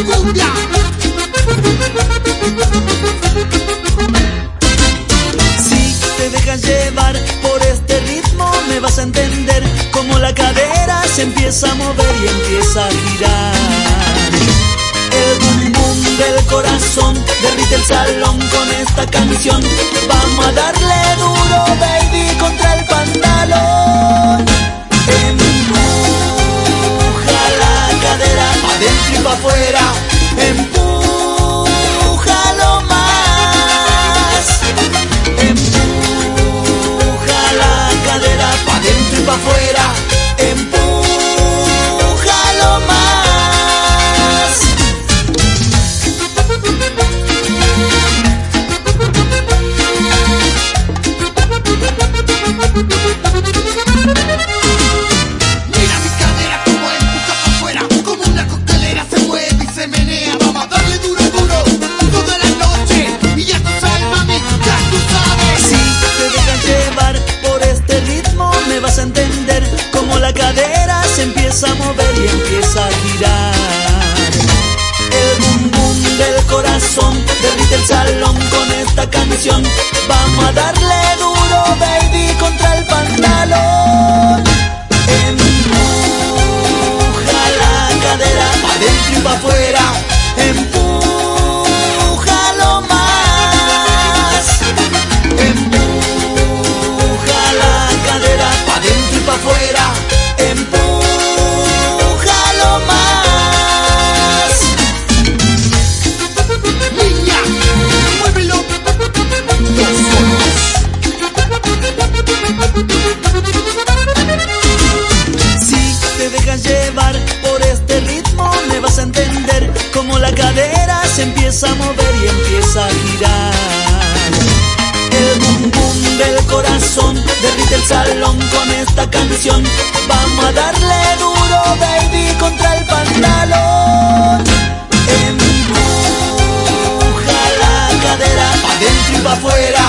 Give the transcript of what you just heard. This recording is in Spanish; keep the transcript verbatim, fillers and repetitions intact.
cumbia. Si te dejas llevar por este ritmo, me vas a entender como la cadera se empieza a mover y empieza a girar. El boom boom del corazón derrite el salón con esta canción. Vamos a darle duro, baby, contra el pantalón. Empuja la cadera pa' dentro y pa' afuera. Empújalo más. Empuja la cadera pa' dentro y pa' afuera. Empújalo más. Mira mi cadera como empuja pa' afuera, como una coctelera se mueve y se menea. Vamos a darle duro, duro, toda la noche. Y ya tú sabes, mami, ya tú sabes. Si te dejas llevar por este ritmo, me vas a entender como la cadera se empieza a mover y empieza a girar. El boom boom del corazón derrite el salón con esta canción. Vamos a darle duro, baby, contra el pantalón. Empuja la cadera pa' dentro y pa' afuera. Empújalo más. Empuja la cadera pa' dentro y pa' afuera. Empújalo más. Niña, muévelo. Dos solos. Si te dejas llevar por este ritmo, me vas a entender como la cadera se empieza a mover y empieza a girar. El boom boom del corazón derrite el salón con esta canción. Vamos a darle duro, baby, contra el pantalón. Empuja la cadera pa' dentro y pa' afuera.